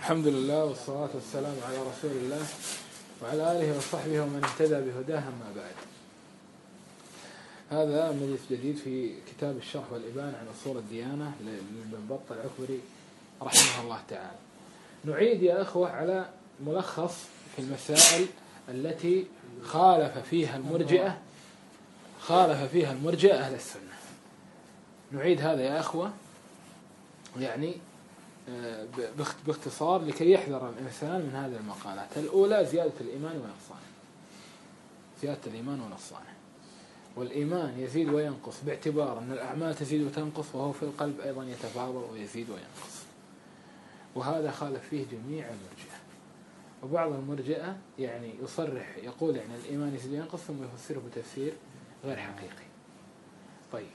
الحمد لله والصلاة والسلام على رسول الله وعلى آله وصحبه ومن اهتدى بهداه، أما بعد. هذا مجلس جديد في كتاب الشرح والإبانة عن أصول الديانة لابن بطة العكبري رحمه الله تعالى. نعيد يا أخوة على ملخص في المسائل التي خالف فيها المرجئة أهل السنة. نعيد هذا يا أخوة يعني باختصار لكي يحذر الإنسان من هذه المقالات. الأولى زيادة الإيمان ونقصانه، زيادة الإيمان ونقصانه. والإيمان يزيد وينقص باعتبار أن الأعمال تزيد وتنقص، وهو في القلب أيضا يتفاضل ويزيد وينقص، وهذا خالف فيه جميع المرجئة. وبعض المرجئة يعني يصرح يقول يعني الإيمان يزيد وينقص ثم يفسره بتفسير غير حقيقي. طيب،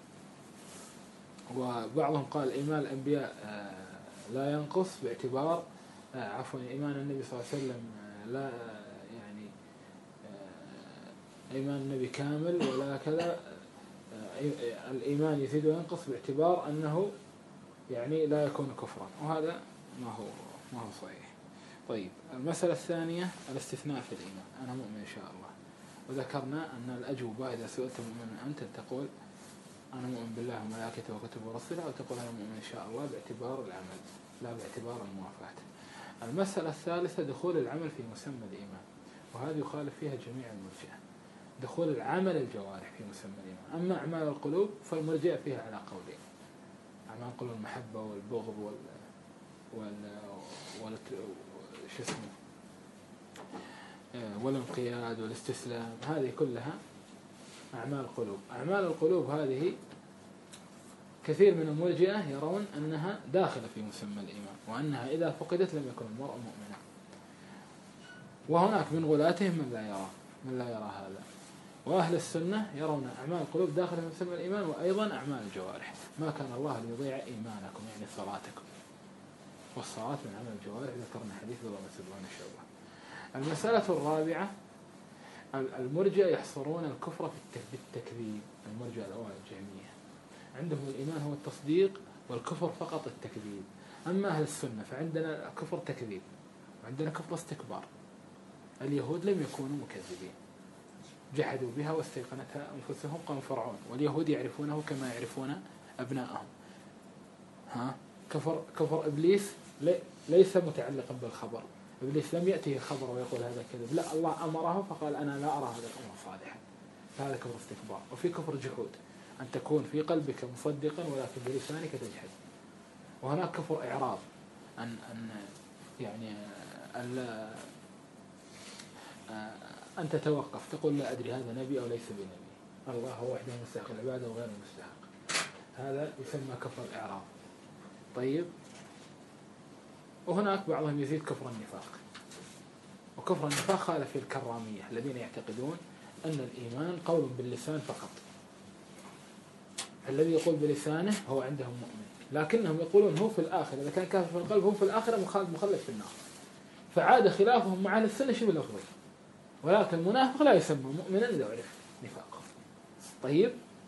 وبعضهم قال إيمان الأنبياء لا ينقص باعتبار إيمان النبي صلى الله عليه وسلم لا يعني إيمان النبي كامل ولا كذا، الإيمان يزيد وينقص باعتبار أنه يعني لا يكون كفرا، وهذا ما هو صحيح. طيب، المسألة الثانية الاستثناء في الإيمان. أنا مؤمن إن شاء الله، وذكرنا أن الأجوبة إذا سئلت مؤمن أنت تقول أنا مؤمن بالله وملائكته وكتبه ورسله، أو تقول أنا مؤمن إن شاء الله باعتبار العمل لا باعتبار الموافاة. المسألة الثالثة دخول العمل في مسمى الإيمان، وهذه يخالف فيها جميع المرجئة، دخول العمل الجوارح في مسمى الإيمان. أما أعمال القلوب فالمرجئة فيها على قولين: أعمال القلوب المحبة والبغض والانقياد والاستسلام، هذه كلها أعمال قلوب. أعمال القلوب هذه كثير من المرجئة يرون أنها داخلة في مسمى الإيمان، وأنها إذا فقدت لم يكن المرء مؤمنا. وهناك من غلاتهم من لا يرى هذا. وأهل السنة يرون أعمال القلوب داخلة في مسمى الإيمان، وأيضا أعمال الجوارح. ما كان الله ليضيع إيمانكم، يعني صلاتكم، والصلاة من عمل الجوارح، ذكرنا حديث الله سبحانه إن شاء الله. المسألة الرابعة، المرجئة يحصرون الكفر بالتكذيب. المرجئة الأوائل الجهمية عندهم الإيمان هو التصديق والكفر فقط التكذيب. أما أهل السنة فعندنا كفر تكذيب وعندنا كفر استكبار. اليهود لم يكونوا مكذبين، جحدوا بها واستيقنتها أنفسهم قوم فرعون، واليهود يعرفونه كما يعرفون أبناءهم. كفر إبليس ليس متعلقا بالخبر. إبليس لم يأتيه خبر ويقول هذا كذب، لا، الله أمره فقال أنا لا أرى هذا الأمر صالحا، فهذا كفر استكبار. وفي كفر جحود، أن تكون في قلبك مصدقا ولكن بلسانك تجحد. وهناك كفر إعراض، أن تتوقف، تقول لا أدري هذا نبي أو ليس بنبي، الله هو وحده مستحق العبادة وغير مستحق، هذا يسمى كفر إعراض. طيب، وهناك بعضهم يزيد كفر النفاق. وكفر النفاق خالف في الكرامية الذين يعتقدون أن الإيمان قول باللسان فقط. الذي يقول بلسانه هو عندهم مؤمن، لكنهم يقولون هو في الآخرة، إذا كان كافر في القلب هو في الآخرة مخلد في النار. فعاد خلافهم مع أهل السنة شبه الأفضل، ولكن المنافق لا يسمى مؤمنا إذا عرف نفاقه. طيب،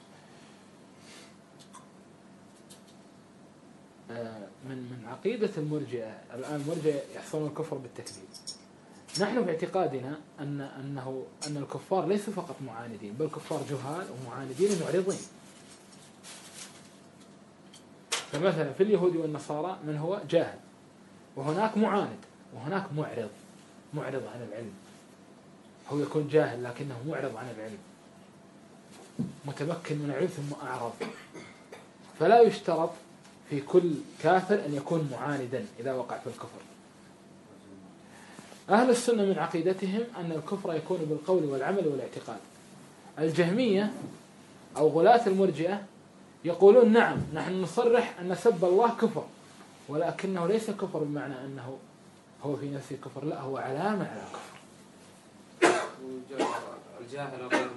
من عقيدة المرجئة الآن، المرجئة يحصلون الكفر بالتكذيب. نحن باعتقادنا أن الكفار ليسوا فقط معاندين، بل كفار جهال ومعاندين ومعرضين. فمثلا في اليهود والنصارى من هو جاهل، وهناك معاند، وهناك معرض عن العلم. هو يكون جاهل لكنه معرض عن العلم، متمكن من العلم ثم أعرض. فلا يشترط في كل كافر أن يكون معاندا إذا وقع في الكفر. أهل السنة من عقيدتهم أن الكفر يكون بالقول والعمل والاعتقاد. الجهمية أو غلاة المرجئة يقولون نعم، نحن نصرح أن سب الله كفر، ولكنه ليس كفر بمعنى أنه هو في نفسه كفر، لا، هو علامة على الكفر. الجاهل غير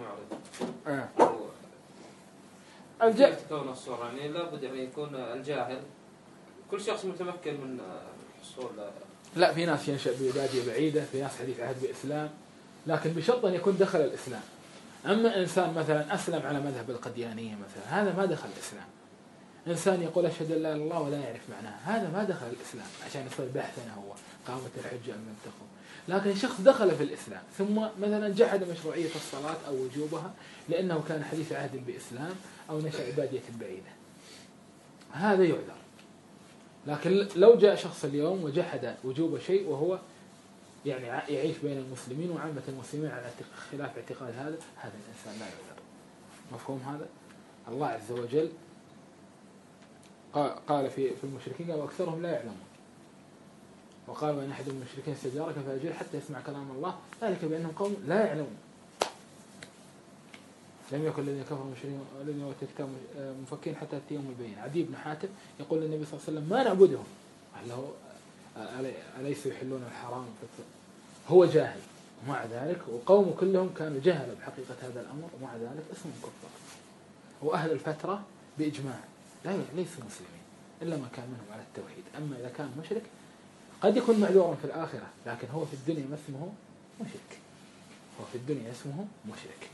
معرض تكون الصورة، يعني لابد يعني يكون الجاهل كل شخص متمكن من الحصول. لا، في ناس ينشأ ببادية بعيدة، في ناس حديث عهد بإسلام، لكن بشرط أن يكون دخل الإسلام. أما إنسان مثلا أسلم على مذهب القديانية مثلا، هذا ما دخل الإسلام، إنسان يقول أشهد أن لا إله إلا الله ولا يعرف معناها، هذا ما دخل الإسلام عشان يصير بحثنا هو قامت الحجة أم لم تقم. لكن شخص دخل في الإسلام ثم مثلا جحد مشروعية الصلاة أو وجوبها لأنه كان حديث عهد بإسلام أو نشأ بادية بعيدة، هذا يعذر. لكن لو جاء شخص اليوم وجحد وجوب شيء وهو يعني يعيش بين المسلمين وعامة المسلمين على خلاف اعتقاد هذا الإنسان لا يعذر. مفهوم هذا؟ الله عز وجل قال في المشركين قال أكثرهم لا يعلمون، وقال وإن أحد من المشركين استجارك فأجره حتى يسمع كلام الله ذلك بأنهم قوم لا يعلمون. لم يكن الذين كفروا المشركين والذين أوتوا الكتاب مفكين حتى يأتيهم البينة. عدي بن حاتم يقول للنبي صلى الله عليه وسلم ما نعبدهم أليس يحلون الحرام؟ هو جاهل ومع ذلك وقوم كلهم كانوا جهلوا بحقيقة هذا الأمر ومع ذلك اسمهم كفار. وأهل الفترة بإجماع ليسوا مسلمين إلا ما كان منهم على التوحيد. أما إذا كان مشرك قد يكون معذورا في الآخرة لكن هو في الدنيا ما اسمه مشرك، هو في الدنيا اسمه مشرك.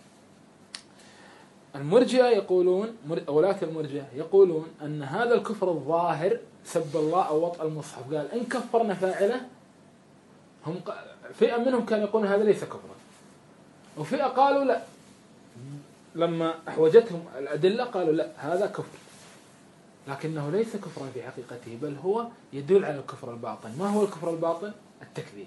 المرجئة يقولون ولاة المرجئة يقولون أن هذا الكفر الظاهر سب الله أو وطأ المصحف قال إن كفرنا فاعله، هم فئة منهم كانوا يقولون هذا ليس كفرا، وفئة قالوا لا لما أحوجتهم الأدلة قالوا لا هذا كفر، لكنه ليس كفرا في حقيقته بل هو يدل على الكفر الباطن. ما هو الكفر الباطن؟ التكذيب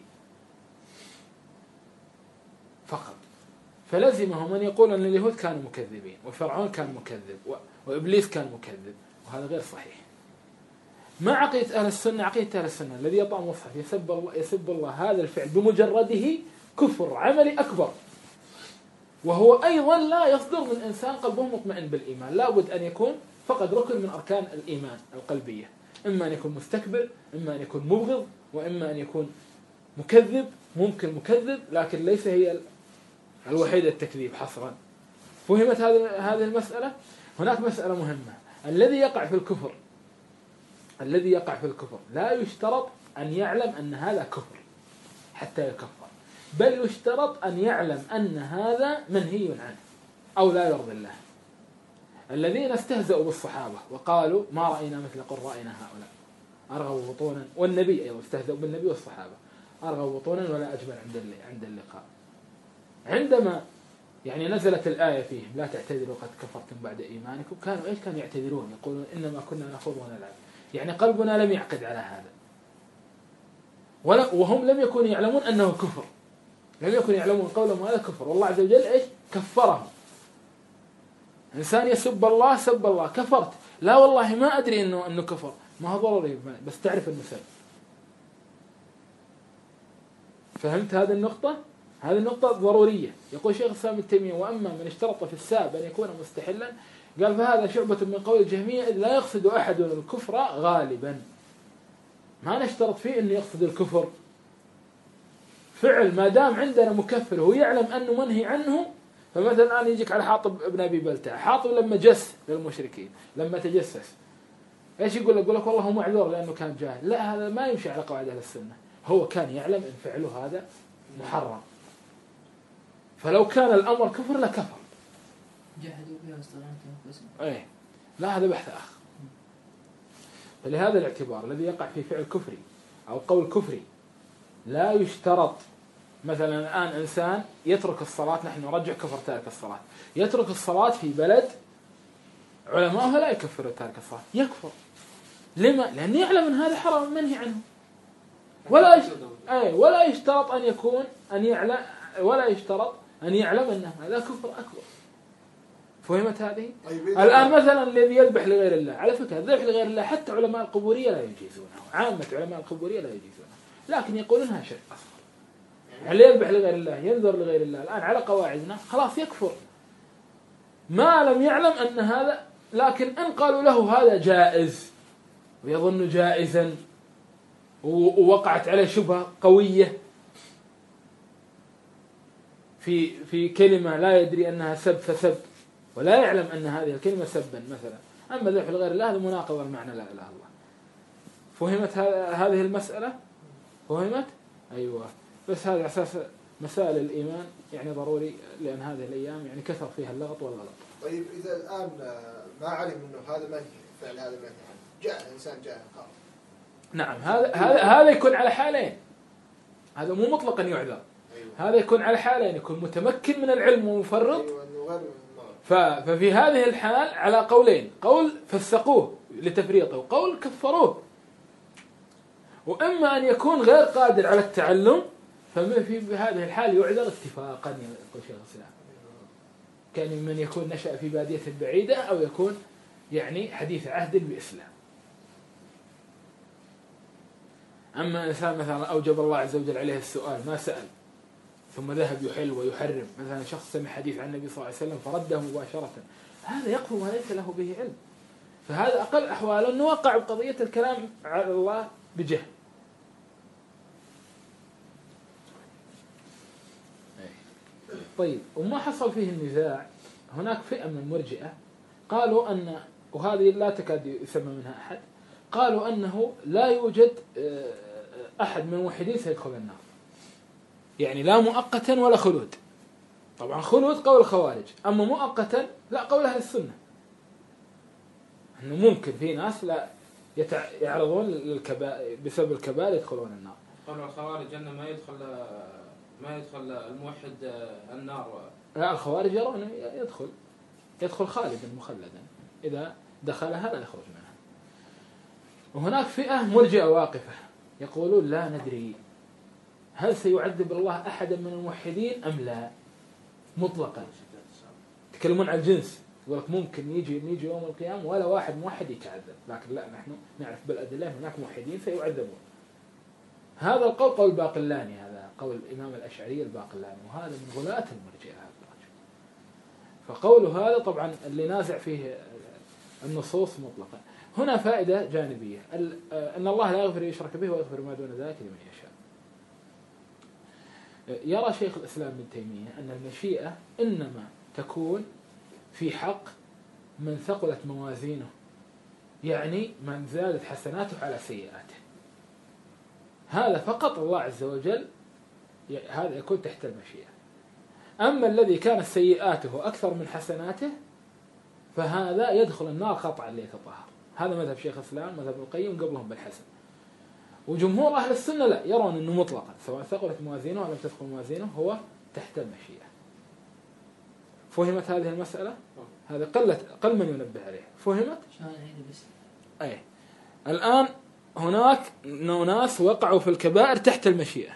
فقط. فلزمهم من يقول أن اليهود كانوا مكذبين وفرعون كان مكذب وإبليس كان مكذب، وهذا غير صحيح. ما عقيدة أهل السنة؟ عقيدة أهل السنة الذي يطأ مصحف يسب الله هذا الفعل بمجرده كفر عملي أكبر، وهو أيضا لا يصدر من إنسان قلبه مطمئن بالإيمان، لا بد أن يكون فقد ركن من أركان الإيمان القلبية، إما أن يكون مستكبر، إما أن يكون مبغض، وإما أن يكون مكذب. ممكن مكذب لكن ليس هي الوحيدة التكذيب حصرا. فهمت هذه المسألة؟ هناك مسألة مهمة. الذي يقع في الكفر لا يشترط أن يعلم أن هذا كفر حتى يكفر، بل يشترط أن يعلم أن هذا منهي عنه أو لا يرضي الله. الذين استهزأوا بالصحابة وقالوا ما رأينا مثل قرائنا هؤلاء أرغبوا بطونا، والنبي أيضا استهزأوا بالنبي والصحابة أرغبوا بطونا ولا أجمل عند اللقاء. عندما يعني نزلت الآية فيهم لا تعتذروا قد كفرتم بعد إيمانكم، كانوا يعتذرون يقولون إنما كنا نخوض ونلعب، يعني قلبنا لم يعقد على هذا، وهم لم يكونوا يعلمون أنه كفر، لم يكونوا يعلمون قولهم هذا كفر، والله عز وجل كفرهم. إنسان يسب الله سب الله كفرت، لا والله ما أدري إنه كفر، ما هو ضروري بس تعرف إنه سب. فهمت هذه النقطة؟ هذه النقطة ضرورية. يقول شيخ الإسلام ابن تيمية وأما من اشترط في الساب أن يكون مستحلا قال فهذا شعبة من قول الجهمية إذ لا يقصد أحد الكفر غالبا. ما نشترط فيه أنه يقصد الكفر، فعل ما دام عندنا مكفر هو يعلم أنه منهي عنه. فمثلا الآن يجيك على حاطب ابن أبي بلتع، حاطب لما جس للمشركين لما تجسس إيش يقول لك والله هو معذور لأنه كان جاهل. لا هذا ما يمشي على قواعد أهل السنة، هو كان يعلم أن فعله هذا محرم، فلو كان الأمر كفر لكفر. جاهدوا بها واستغنتم ايه لا هذا بحث آخر. فلهذا الاعتبار الذي يقع في فعل كفري أو قول كفري لا يشترط. مثلا الآن إنسان يترك الصلاة، نحن نرجع كفر تارك الصلاة، يترك الصلاة في بلد علماءها لا يكفر تارك الصلاة، يكفر. لما؟ لأنه يعلم أن هذا حرام منهي عنه، ولا يشترط أن يكون أن يعلم، ولا يشترط أن يعلم أن هذا كفر أكبر. فهمت هذه؟ الآن مثلا الذي يذبح لغير الله، على فكرة الذبح لغير الله حتى علماء القبورية لا يجيزونه، عامة علماء القبورية لا يجيزونه، لكن يقولونها شرك أصغر. اللي يذبح لغير الله ينذر لغير الله الآن على قواعدنا خلاص يكفر ما لم يعلم أن هذا. لكن إن قالوا له هذا جائز ويظن جائزا ووقعت عليه شبهة قوية في كلمة لا يدري أنها سب فسب ولا يعلم أن هذه الكلمة سبا مثلا، أما ذبح لغير الله هذا مناقض المعنى لا إله إلا الله. فهمت هذه المسألة؟ فهمت؟ أيوة. بس هذا أساس مسائل الإيمان يعني ضروري، لأن هذه الأيام يعني كثر فيها اللغط والغلط. طيب إذا الآن ما علم أنه هذا منهي فعل هذا المعنى جاء إنسان جاء خلاص. نعم هذا يكون على حالين. هذا مو مطلقا يعذر. أيوة. هذا يكون على حالين، يكون متمكن من العلم ومفرط. أيوة. ففي هذه الحال على قولين: قول فسقوه لتفريطه، وقول كفروه. وإما أن يكون غير قادر على التعلم، في هذه الحال يعذر اتفاقا يقول شيخ الإسلام، كان من يكون نشأ في بادية بعيدة أو يكون يعني حديث عهد بإسلام. أما إنسان مثلا أوجب الله عز وجل عليه السؤال ما سأل ثم ذهب يحل ويحرم، مثلا شخص سمع حديث عن النبي صلى الله عليه وسلم فرده مباشرة، هذا يقف ما ليس له به علم. فهذا أقل أحواله أنه وقع بقضية الكلام على الله بجهل. طيب، وما حصل فيه النزاع، هناك فئة من المرجئة قالوا أن، وهذه لا تكاد يسمى منها أحد، قالوا أنه لا يوجد أحد من الموحدين سيدخل النار، يعني لا مؤقتا ولا خلود. طبعا خلود قول الخوارج، أما مؤقتا لا قول أهل السنة، أنه ممكن في ناس لا يعرضون للكبائر بسبب الكبائر يدخلون النار. قول الخوارج أنه ما يدخل الموحد النار. لا، الخوارج يرون يدخل خالدا مخلدا، إذا دخلها لا يخرج منها. وهناك فئة مرجئة واقفة يقولون لا ندري هل سيعذب الله أحدا من الموحدين أم لا مطلقا. يتكلمون عن الجنس، يقول لك ممكن يجي يوم القيامة ولا واحد موحد يتعذب، لكن لا، نحن نعرف بالأدلة هناك موحدين سيعذبون. هذا القول قول الباقلاني، هذا قول الإمام الأشعري الباقلاني، وهذا من غلاة المرجئة. فقوله هذا طبعا اللي نازع فيه النصوص مطلقا. هنا فائدة جانبية، أن الله لا يغفر يشرك به ويغفر ما دون ذلك لمن يشاء. يرى شيخ الإسلام ابن تيمية أن المشيئة إنما تكون في حق من ثقلت موازينه، يعني من زادت حسناته على سيئاته، هذا فقط الله عز وجل هذا يكون تحت المشيئة. أما الذي كانت سيئاته أكثر من حسناته فهذا يدخل النار قطعا ليتطهر. هذا مذهب شيخ الإسلام، مذهب القيم قبلهم بالحسن. وجمهور أهل السنة لا، يرون أنه مطلقا سواء ثقلت موازينه أو لم تثقل موازينه هو تحت المشيئة. فهمت هذه المسألة؟ هذا قل من ينبه عليه. فهمت؟ أي. الآن هناك ناس وقعوا في الكبائر تحت المشيئة.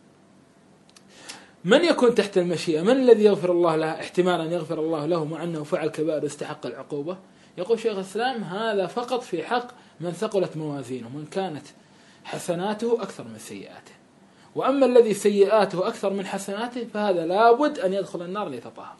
من يكون تحت المشيئة؟ من الذي يغفر الله له احتمال أن يغفر الله له مع أنه فعل كبائر واستحق العقوبة؟ يقول شيخ الإسلام هذا فقط في حق من ثقلت موازينه، من كانت حسناته أكثر من سيئاته. وأما الذي سيئاته أكثر من حسناته فهذا لابد أن يدخل النار ليتطهر.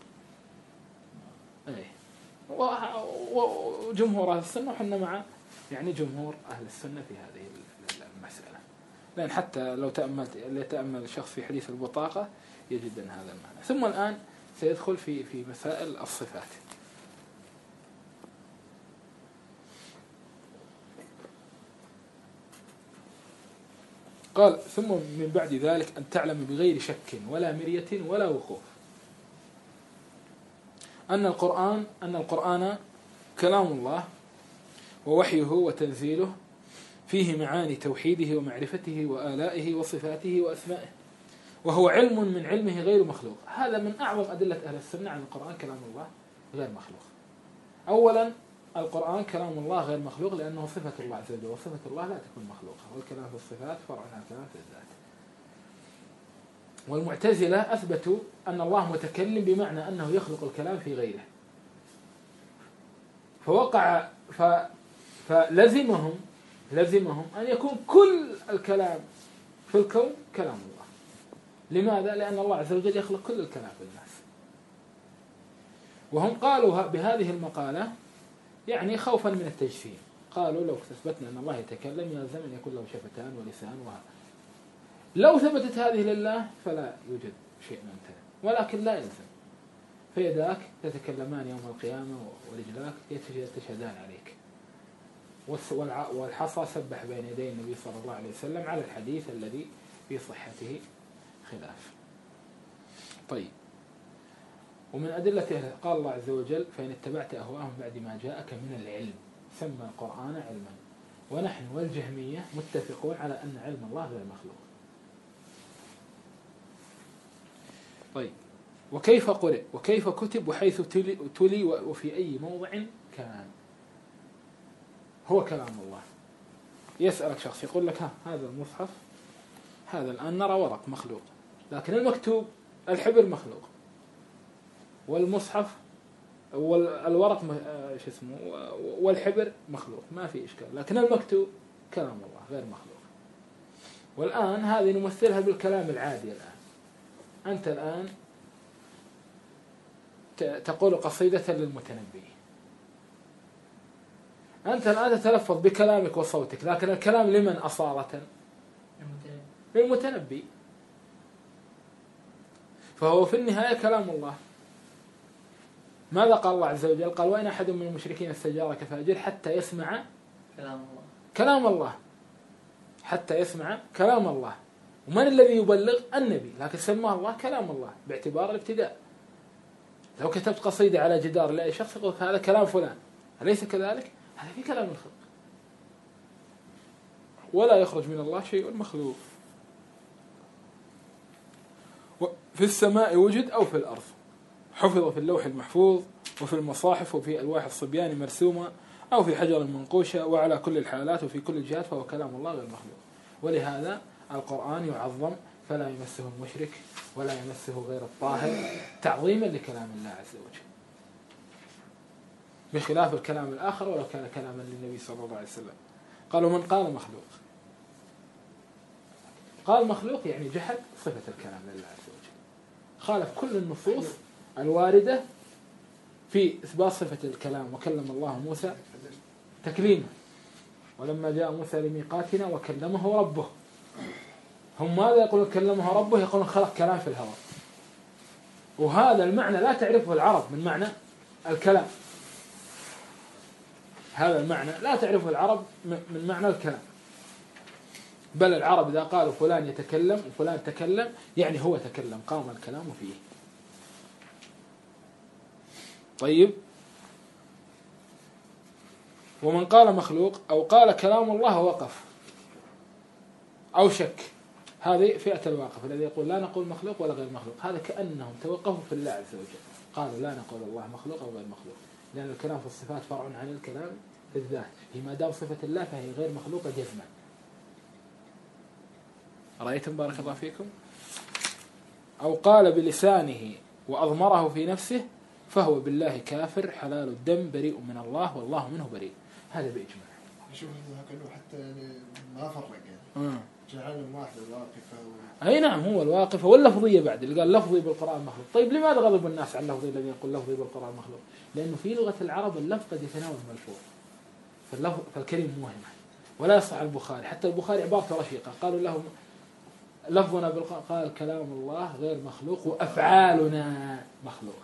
وجمهور أهل السنة، وحنا مع يعني جمهور أهل السنة في هذه المسألة، لأن حتى لو تأمل الشخص في حديث البطاقة يجد أن هذا المعنى. ثم الآن سيدخل في مسائل الصفات. قال: ثم من بعد ذلك أن تعلم بغير شك ولا مرية ولا وقوف أن القرآن كلام الله ووحيه وتنزيله، فيه معاني توحيده ومعرفته وآلائه وصفاته وأسمائه، وهو علم من علمه غير مخلوق. هذا من أعظم أدلة أهل السنة عن القرآن كلام الله غير مخلوق. أولا القرآن كلام الله غير مخلوق لأنه صفة الله عز وجل، وصفة الله لا تكون مخلوقة، والكلام في الصفات فرع عن الكلام في الذات. والمعتزلة أثبتوا أن الله متكلم بمعنى أنه يخلق الكلام في غيره، فلزمهم أن يكون كل الكلام في الكون كلام الله. لماذا؟ لأن الله عز وجل يخلق كل الكلام في الناس. وهم قالوا بهذه المقالة يعني خوفا من التجسيم، قالوا لو اثبتنا أن الله يتكلم يلزم أن يكون له شفتان ولسان وهذا. لو ثبتت هذه لله فلا يوجد شيء ممتنع، ولكن لا يلزم. فيداك تتكلمان يوم القيامة ورجلاك يتشهدان عليك، والحصى سبح بين يدي النبي صلى الله عليه وسلم على الحديث الذي في صحته خلاف. طيب، ومن أدلته قال الله عز وجل: فإن اتبعت أهواءهم بعد ما جاءك من العلم سمى القرآن علما، ونحن والجهمية متفقون على أن علم الله غير مخلوق. طيب، وكيف قرئ وكيف كتب وحيث تلي وفي أي موضع كان؟ هو كلام الله. يسألك شخص يقول لك هذا المصحف، هذا الآن نرى ورق مخلوق، لكن المكتوب الحبر مخلوق، والمصحف والورق شو اسمه والحبر مخلوق، ما في إشكال، لكن المكتوب كلام الله غير مخلوق. والآن هذه نمثلها بالكلام العادي. الآن أنت الآن تقول قصيدة للمتنبي، أنت الآن تتلفظ بكلامك وصوتك، لكن الكلام لمن أصالة؟ للمتنبي. فهو في النهاية كلام الله. ماذا قال الله عز وجل؟ قال: وإن أحد من المشركين استجارك فأجر حتى يسمع كلام الله، حتى يسمع كلام الله. ومن الذي يبلغ؟ النبي، لكن سماه الله كلام الله باعتبار الابتداء. لو كتبت قصيدة على جدار لأي شخص يقول هذا كلام فلان، أليس كذلك؟ هذا في كلام الخلق، ولا يخرج من الله شيء مخلوق. في السماء وجد أو في الأرض، حفظ في اللوح المحفوظ وفي المصاحف وفي ألواح الصبيان مرسومة أو في حجر منقوشة، وعلى كل الحالات وفي كل الجهات فهو كلام الله غير مخلوق. ولهذا القرآن يعظم فلا يمسه المشرك ولا يمسه غير الطاهر، تعظيما لكلام الله عز وجل، بخلاف الكلام الآخر ولو كان كلاما للنبي صلى الله عليه وسلم. قالوا: من قال مخلوق؟ قال مخلوق يعني جحد صفة الكلام لله عز وجل، خالف كل النصوص الواردة في إثبات صفة الكلام. وكلم الله موسى تكليما، ولما جاء موسى لميقاتنا وكلمه ربه. هم ماذا يقولون؟ كلمه ربه، يقولون خلق كلام في الهواء، وهذا المعنى لا تعرفه العرب من معنى الكلام. هذا المعنى لا تعرفه العرب من معنى الكلام، بل العرب إذا قالوا فلان يتكلم وفلان تكلم يعني هو تكلم، قام الكلام فيه. طيب، ومن قال مخلوق أو قال كلام الله وقف أو شك، هذه فئة الواقف الذي يقول لا نقول مخلوق ولا غير مخلوق. هذا كأنهم توقفوا في الله عز وجل، قالوا لا نقول الله مخلوق أو غير مخلوق، لأن الكلام في الصفات فرع عن الكلام في الذات، ما دام صفة الله فهي غير مخلوقة جزما. رأيتم بارك الله فيكم؟ أو قال بلسانه وأضمره في نفسه فهو بالله كافر حلال الدم بريء من الله والله منه بريء. هذا بإجماع. شوف هكذا حتى يعني ما فرق يعني جعلهم واحد الواقفة أي نعم، هو الواقفة واللفظية بعد اللي قال لفظي بالقرآن مخلوق. طيب لماذا غضب الناس على اللفظي الذي يقول لفظي بالقرآن مخلوق؟ لأنه في لغة العرب اللفظ قد يتناول ملفوظ، فالكلمة مهمة ولا يصح البخاري. حتى البخاري عبارته رشيقة، قالوا له لفظنا بالقرآن، قال كلام الله غير مخلوق وأفعالنا مخلوقة.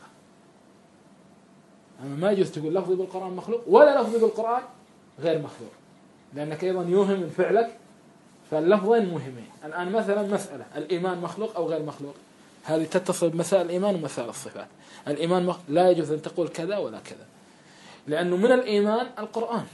أما ما يجوز تقول لفظي بالقرآن مخلوق ولا لفظي بالقرآن غير مخلوق، لأنك أيضا يوهم من فعلك، فاللفظين مهمين. الآن مثلا مسألة الإيمان مخلوق أو غير مخلوق، هذه تتصل بمسائل الإيمان ومسائل الصفات. الإيمان لا يجوز أن تقول كذا ولا كذا، لأنه من الإيمان القرآن،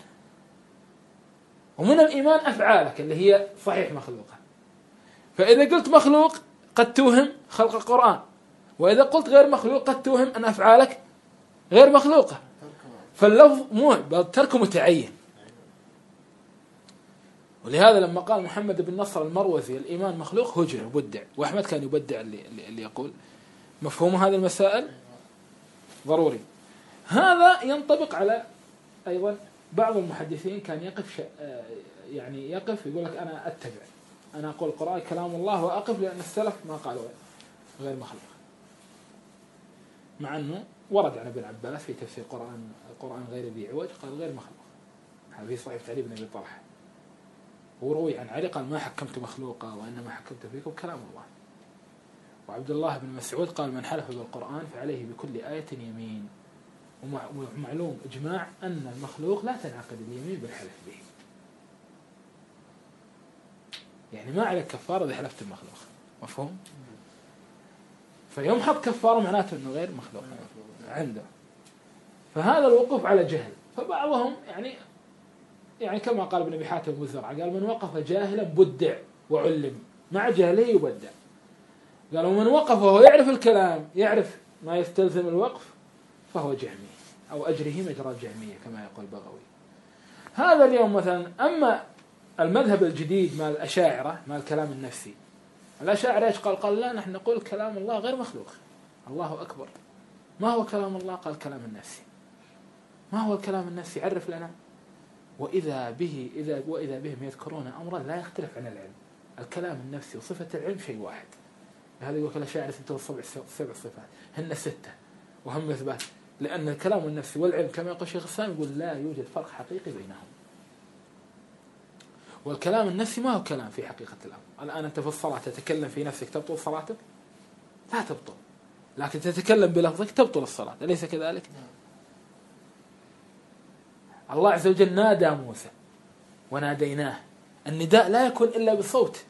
ومن الإيمان أفعالك اللي هي صحيح مخلوقة. فإذا قلت مخلوق قد توهم خلق القرآن، وإذا قلت غير مخلوق قد توهم أن أفعالك غير مخلوقة. فاللفظ مو بل تركه متعين. ولهذا لما قال محمد بن نصر المروزي الإيمان مخلوق هجر وبدع، وأحمد كان يبدع اللي يقول مفهوم هذه المسائل ضروري. هذا ينطبق على أيضا بعض المحدثين كان يقف يعني يقف يقول لك أنا أتبع، أنا أقول القرآن كلام الله وأقف، لأن السلف ما قالوا غير مخلوق، مع أنه ورد عن ابن عباس في تفسير القرآن غير ذي عوج قال غير مخلوق. هذا في صحيح علي بن أبي طلحة. وروي عن علي قال ما حكمت مخلوقا وإنما حكمت فيكم كلام الله. وعبد الله بن مسعود قال من حلف بالقرآن فعليه بكل آية يمين. ومعلوم إجماع أن المخلوق لا تنعقد اليمين بالحلف به، يعني ما عليك كفارة إذا حلفت المخلوق، مفهوم؟ فيمحق كفارة معناته أنه غير مخلوق عنده. فهذا الوقوف على جهل. فبعضهم يعني يعني كما قال ابن أبي حاتم الزرع قال من وقف جاهلا بدع وعلم مع جهله يبدع. قال ومن وقف وهو يعرف الكلام يعرف ما يستلزم الوقف فهو جهمي أو أجره مجرى الجهمية كما يقول بغوي. هذا اليوم مثلا. أما المذهب الجديد مع الأشاعرة مع الكلام النفسي، الأشاعرة إيش قال لا نحن نقول كلام الله غير مخلوق. الله أكبر. ما هو كلام الله؟ قال كلام النفسي. ما هو الكلام النفسي؟ عرف لنا. وإذا بهم يذكرون أمرا لا يختلف عن العلم. الكلام النفسي وصفة العلم شيء واحد. هذا يقول الأشاعرة ستة سبع صفات هن 6 وهم إثبات، لأن الكلام النفسي والعلم كما يقول الشيخ الإسلام يقول لا يوجد فرق حقيقي بينهم. والكلام النفسي ما هو كلام في حقيقة الأمر. الآن أنت في الصلاة تتكلم في نفسك تبطل صلاتك؟ لا تبطل، لكن تتكلم بلفظك تبطل الصلاة، أليس كذلك؟ الله عز وجل نادى موسى وناديناه. النداء لا يكون إلا بصوت.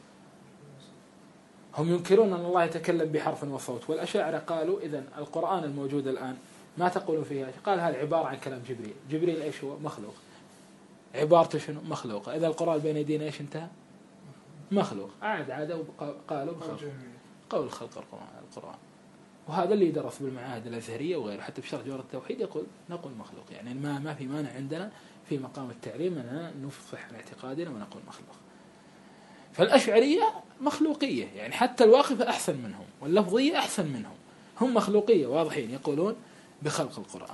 هم ينكرون أن الله يتكلم بحرف وصوت، والأشاعرة قالوا إذن القرآن الموجود الآن ما تقولون فيها؟ قال هذا عبارة عن كلام جبريل. جبريل إيش هو؟ مخلوق. عبارته شنو؟ مخلوقة. إذا القرآن بين يدينا إيش انتهى؟ مخلوق. عادوا قالوا قول خلق القرآن. وهذا اللي يدرس بالمعاهد الأزهرية وغيره، حتى في شرح جوهر التوحيد يقول نقول مخلوق. يعني ما في مانع عندنا في مقام التعليم أننا نفصح عن اعتقادنا ونقول مخلوق. فالأشعرية مخلوقية، يعني حتى الواقفة أحسن منهم واللفظية أحسن منهم. هم مخلوقية واضحين يقولون بخلق القرآن.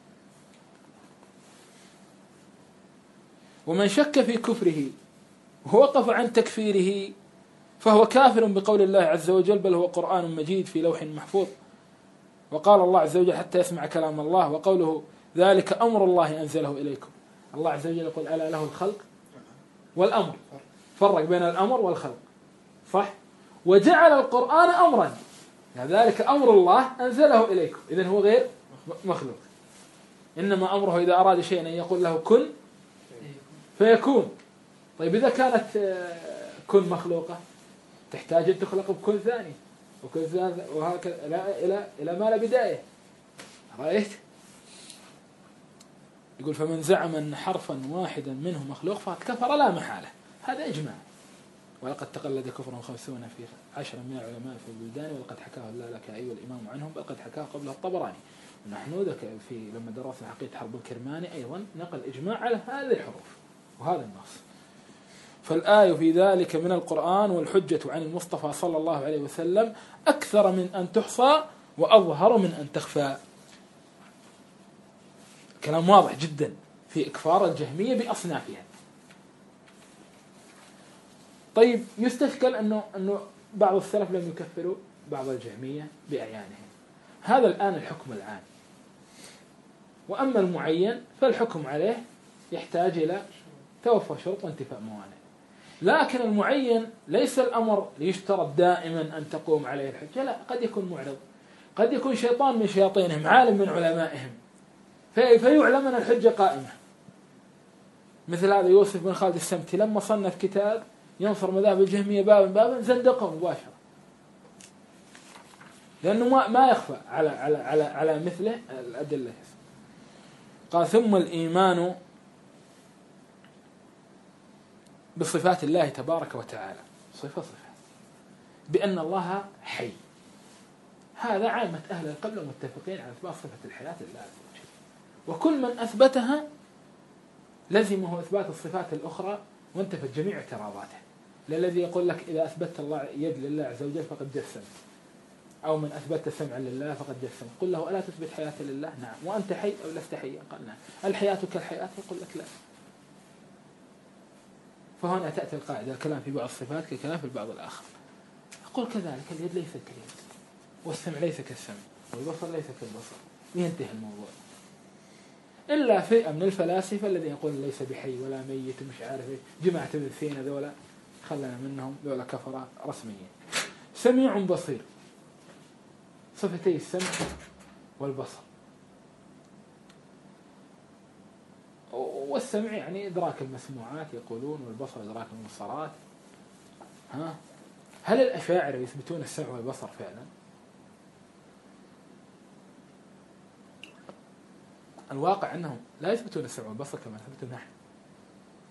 ومن شك في كفره ووقف عن تكفيره فهو كافر بقول الله عز وجل بل هو قرآن مجيد في لوح محفوظ. وقال الله عز وجل حتى يسمع كلام الله، وقوله ذلك أمر الله أنزله إليكم. الله عز وجل يقول ألا له الخلق والأمر، فرق بين الأمر والخلق، صح؟ وجعل القرآن أمرا، ذلك أمر الله أنزله إليكم. إذن هو غير مخلوق. إنما أمره إذا أراد شيئا أن يقول له كن فيكون. طيب إذا كانت كن مخلوقة تحتاج أن تخلق بكن ثاني وكن ثاني وهكذا إلى ما لا بداية. رأيت؟ يقول فمن زعم أن حرفا واحدا منه مخلوق فقد كفر لا محالة. هذا إجماع. ولقد تقلد كفرهم 50 في 10 من العلماء في البلدان ولقد حكاه اللالكائي والإمام عنهم بل قد حكاه قبله الطبراني. ونحن لما درسنا حقيقة حرب الكرماني أيضا نقل إجماع على هذه الحروف وهذا النص. فالآية في ذلك من القرآن والحجة عن المصطفى صلى الله عليه وسلم أكثر من أن تحصى وأظهر من أن تخفى. كلام واضح جدا في إكفار الجهمية بأصنافها. طيب يستشكل أنه بعض السلف لم يكفروا بعض الجهمية بأعيانهم. هذا الآن الحكم العام. وأما المعين فالحكم عليه يحتاج إلى توفر شرط وانتفاء موانع. لكن المعين ليس الأمر ليشترط دائما أن تقوم عليه الحجة، لا، قد يكون معرض، قد يكون شيطان من شياطينهم، عالم من علمائهم، فيعلم أن الحجة قائمة. مثل هذا يوسف بن خالد السمتي لما صنف كتاب ينصر مذاهب الجهمية بابا زندقه مباشرة، لأنه ما يخفى على مثله الأدلة. قال ثم الإيمان بصفات الله تبارك وتعالى صفة بأن الله حي. هذا عامة أهل القبلة متفقين على إثبات صفة الحياة لله عز وجل، وكل من أثبتها لزمه إثبات الصفات الأخرى وانتفت جميع اعتراضاته. للذي يقول لك إذا أثبت الله يد لله عز وجل فقد جسم، أو من أثبت سمعا لله فقد جسم. قل له ألا تثبت حياة لله؟ نعم. وأنت حي أو لست حيا؟ قال نعم. الحياة كالحياة؟ يقول لك لا. فهنا تأتي القاعدة الكلام في بعض الصفات كالكلام في بعض الآخر. أقول كذلك اليد ليست كاليد، والسمع ليس كالسمع، والبصر ليس كالبصر، ينتهي الموضوع. إلا فئة من الفلاسفة الذين يقول ليس بحي ولا ميت مش عارف جماعة ابن سينا ذولا خلنا منهم، ذولا كفرة رسميين. سميع بصير، صفتي السمع والبصر. والسمع يعني إدراك المسموعات يقولون، والبصر إدراك المبصرات. هل الأشاعرة يثبتون السمع والبصر فعلا؟ الواقع أنهم لا يثبتون السمع والبصر كما نثبت نحن.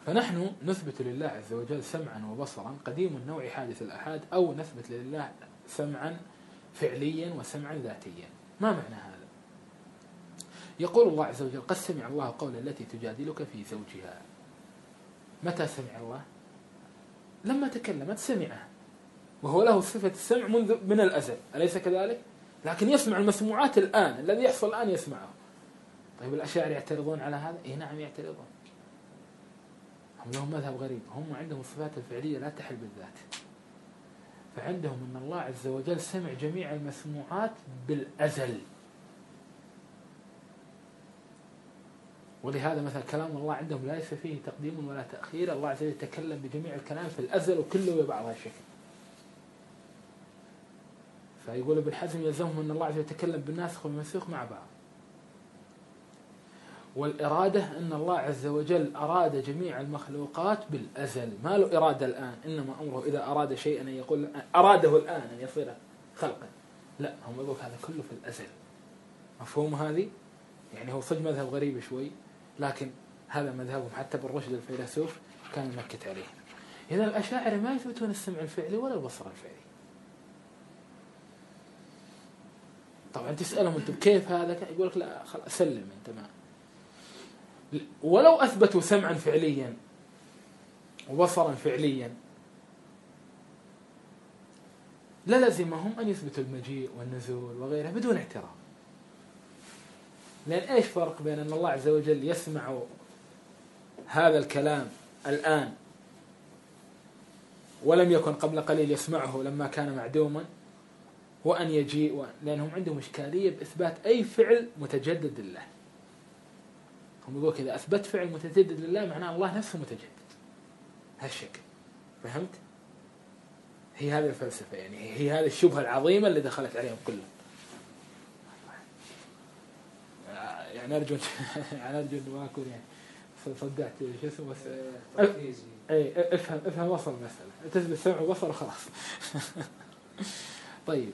فنحن نثبت لله عز وجل سمعا وبصرا قديم النوع حادث الآحاد، أو نثبت لله سمعا فعليا وسمعا ذاتيا. ما معنى هذا؟ يقول الله عز وجل: قد سمع الله قول التي تجادلك في زوجها. متى سمع الله؟ لما تكلمت سمعها، وهو له صفة السمع من الأزل، أليس كذلك؟ لكن يسمع المسموعات الآن، الذي يحصل الآن يسمعه. طيب الأشاعرة يعترضون على هذا؟ إيه نعم يعترضون. هم لهم مذهب غريب، هم عندهم الصفات الفعلية لا تحل بالذات، فعندهم أن الله عز وجل سمع جميع المسموعات بالأزل. ولهذا مثلا كلام الله عندهم ليس فيه تقديم ولا تأخير، الله عز وجل يتكلم بجميع الكلام في الأزل وكله ببعض الشكل. فيقول ابن حزم يلزمهم أن الله عز وجل يتكلم بالناسخ والمنسوخ مع بعض. والإرادة أن الله عز وجل أراد جميع المخلوقات بالأزل، ما له إرادة الآن، إنما أمره إذا أراد شيئا أن يقول أراده الآن أن يصير خلقا. لا، هم يقول هذا كله في الأزل. مفهوم هذه؟ يعني هو صدق مذهب غريب شوي، لكن هذا مذهبهم. حتى بالرشد الفيلسوف كان يمكت عليه. إذا الأشاعرة ما يثبتون السمع الفعلي ولا البصر الفعلي. طبعا تسألهم أنتم كيف هذا؟ يقول لك لا خلاص سلم أنت ما. ولو أثبتوا سمعا فعليا وبصرا فعليا للزمهم أن يثبتوا المجيء والنزول وغيره بدون اعتراض. لأن إيش فرق بين أن الله عز وجل يسمع هذا الكلام الآن ولم يكن قبل قليل يسمعه لما كان معدوما، وأن يجيء لأنهم عندهم إشكالية بإثبات أي فعل متجدد لله. هم يقولوا كذا أثبت فعل متجدد لله معناه الله نفسه متجدد هالشكل. فهمت؟ هي هذه الفلسفة، يعني هي هذه الشبهة العظيمة اللي دخلت عليهم كلهم. يعني أرجو أن ما أكون يعني صدعت شو اسمه بس. أي افهم وصل المسألة، تثبت سمع وبصر وخلاص. طيب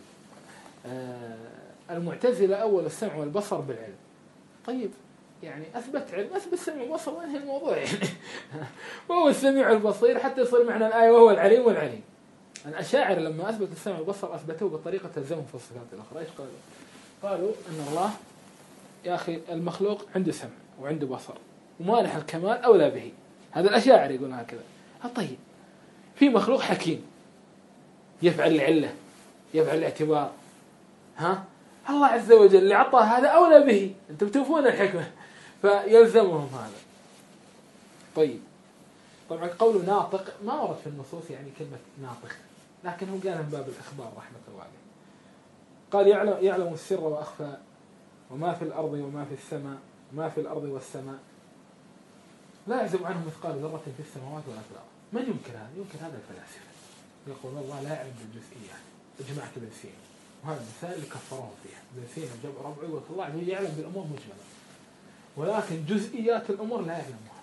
المعتزلة أول السمع والبصر بالعلم. طيب يعني أثبت علم، أثبت سمع وبصر، وانهي الموضوع يعني. وهو السميع البصير حتى يصير معنى الآية وهو العليم والعليم. الأشاعرة لما أثبت السمع والبصر أثبتوه بطريقة تلزمهم في الصفات الأخرى. إيش قالوا؟ قالوا أن الله يا أخي المخلوق عنده سمع وعنده بصر ومانح الكمال أولى به. هذا الأشاعرة يقولون هكذا. طيب في مخلوق حكيم يفعل العلة يفعل الاعتبار، الله عز وجل اللي عطاه هذا أولى به، أنتم توفون الحكمة فيلزمهم هذا. طيب طبعا قول ناطق ما ورد في النصوص يعني كلمة ناطق، لكن هو قال من باب الإخبار رحمة الله عليه. قال يعلم السر وأخفى وما في الأرض وما في السماء وما في الأرض والسماء لا يعزب عنه مثقال ذرة في السماوات ولا في الأرض. من ينكر هذا؟ ينكر هذا الفلاسفة، يقول الله لا يعلم بالجزئيات. جماعة ابن سينا وهذا المسائل اللي كفروهم فيها. ابن سينا جاب ربعي وقال الله يعلم بالأمور مجملة، ولكن جزئيات الأمور لا يعلمها.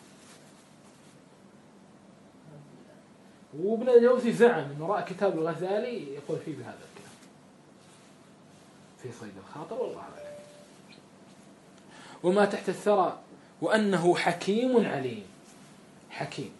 وابن الجوزي زعم أنه رأى كتاب الغزالي يقول فيه بهذا الكلام في صيد الخاطر، والله أعلم. وما تحت الثرى وأنه حكيم عليم. حكيم،